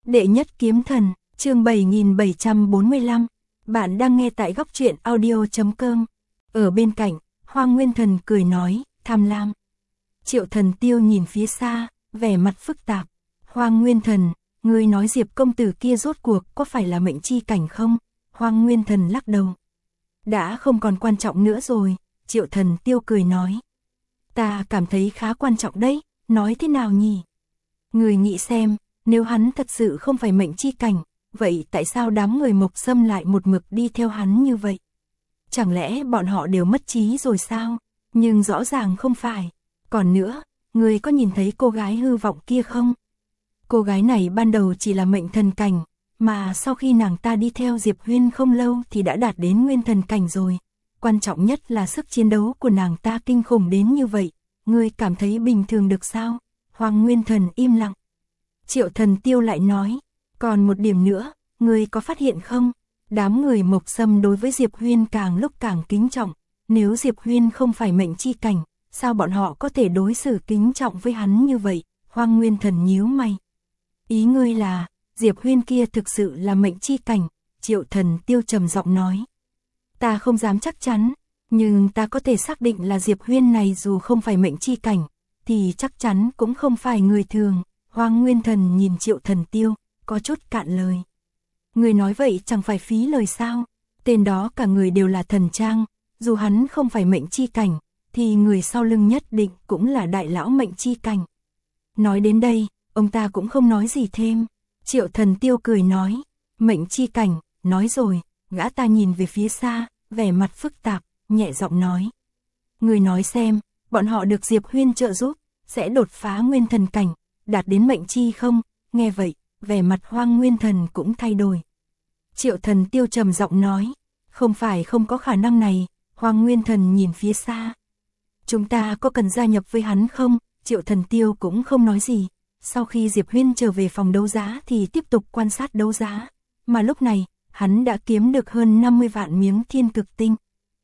Đệ nhất kiếm thần, chương 7745. Bạn đang nghe tại góc truyện audio.com. Ở bên cạnh, Hoang Nguyên Thần cười nói, tham lam. Triệu Thần Tiêu nhìn phía xa, vẻ mặt phức tạp. Hoang Nguyên Thần, ngươi nói Diệp công tử kia rốt cuộc có phải là mệnh chi cảnh không? Hoang Nguyên Thần lắc đầu. Đã không còn quan trọng nữa rồi, Triệu Thần Tiêu cười nói. Ta cảm thấy khá quan trọng đấy, nói thế nào nhỉ? Người nghĩ xem, nếu hắn thật sự không phải mệnh chi cảnh, vậy tại sao đám người Mộc Sâm lại một mực đi theo hắn như vậy? Chẳng lẽ bọn họ đều mất trí rồi sao? Nhưng rõ ràng không phải. Còn nữa, người có nhìn thấy cô gái hư vọng kia không? Cô gái này ban đầu chỉ là mệnh thần cảnh, mà sau khi nàng ta đi theo Diệp Huyên không lâu thì đã đạt đến nguyên thần cảnh rồi. Quan trọng nhất là sức chiến đấu của nàng ta kinh khủng đến như vậy. Ngươi cảm thấy bình thường được sao? Hoang Nguyên Thần im lặng. Triệu Thần Tiêu lại nói, còn một điểm nữa, ngươi có phát hiện không? Đám người Mộc Sâm đối với Diệp Huyên càng lúc càng kính trọng. Nếu Diệp Huyên không phải mệnh chi cảnh, sao bọn họ có thể đối xử kính trọng với hắn như vậy? Hoang Nguyên Thần nhíu mày. Ý ngươi là, Diệp Huyên kia thực sự là mệnh chi cảnh? Triệu Thần Tiêu trầm giọng nói. Ta không dám chắc chắn, nhưng ta có thể xác định là Diệp Huyên này dù không phải mệnh chi cảnh, thì chắc chắn cũng không phải người thường. Hoang Nguyên Thần nhìn Triệu Thần Tiêu, có chút cạn lời. Người nói vậy chẳng phải phí lời sao? Tên đó cả người đều là thần trang, dù hắn không phải mệnh chi cảnh, thì người sau lưng nhất định cũng là đại lão mệnh chi cảnh. Nói đến đây, ông ta cũng không nói gì thêm. Triệu Thần Tiêu cười nói, mệnh chi cảnh, nói rồi, gã ta nhìn về phía xa, vẻ mặt phức tạp, nhẹ giọng nói. Người nói xem, bọn họ được Diệp Huyên trợ giúp, sẽ đột phá nguyên thần cảnh, đạt đến mệnh chi không? Nghe vậy, vẻ mặt Hoang Nguyên Thần cũng thay đổi. Triệu Thần Tiêu trầm giọng nói, không phải không có khả năng này. Hoang Nguyên Thần nhìn phía xa. Chúng ta có cần gia nhập với hắn không? Triệu Thần Tiêu cũng không nói gì. Sau khi Diệp Huyên trở về phòng đấu giá thì tiếp tục quan sát đấu giá. Mà lúc này, hắn đã kiếm được hơn 50 vạn miếng thiên cực tinh.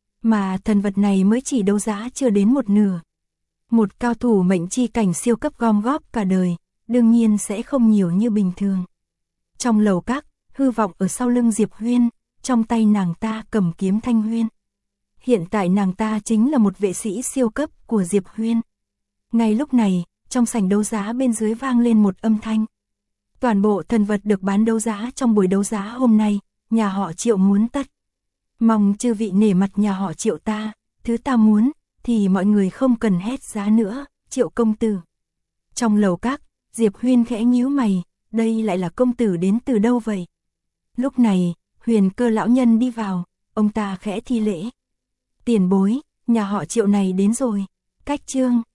Mà thần vật này mới chỉ đấu giá chưa đến một nửa. Một cao thủ mệnh chi cảnh siêu cấp gom góp cả đời, đương nhiên sẽ không nhiều như bình thường. Trong lầu các, hư vọng ở sau lưng Diệp Huyên, trong tay nàng ta cầm kiếm Thanh Huyên. Hiện tại nàng ta chính là một vệ sĩ siêu cấp của Diệp Huyên. Ngay lúc này, trong sảnh đấu giá bên dưới vang lên một âm thanh. Toàn bộ thần vật được bán đấu giá trong buổi đấu giá hôm nay, nhà họ Triệu muốn tất. Mong chư vị nể mặt nhà họ Triệu ta, thứ ta muốn, thì mọi người không cần hét giá nữa, Triệu công tử. Trong lầu các, Diệp Huyên khẽ nhíu mày, đây lại là công tử đến từ đâu vậy? Lúc này, Huyền Cơ lão nhân đi vào, ông ta khẽ thi lễ. Tiền bối, nhà họ Triệu này đến rồi. Cách chương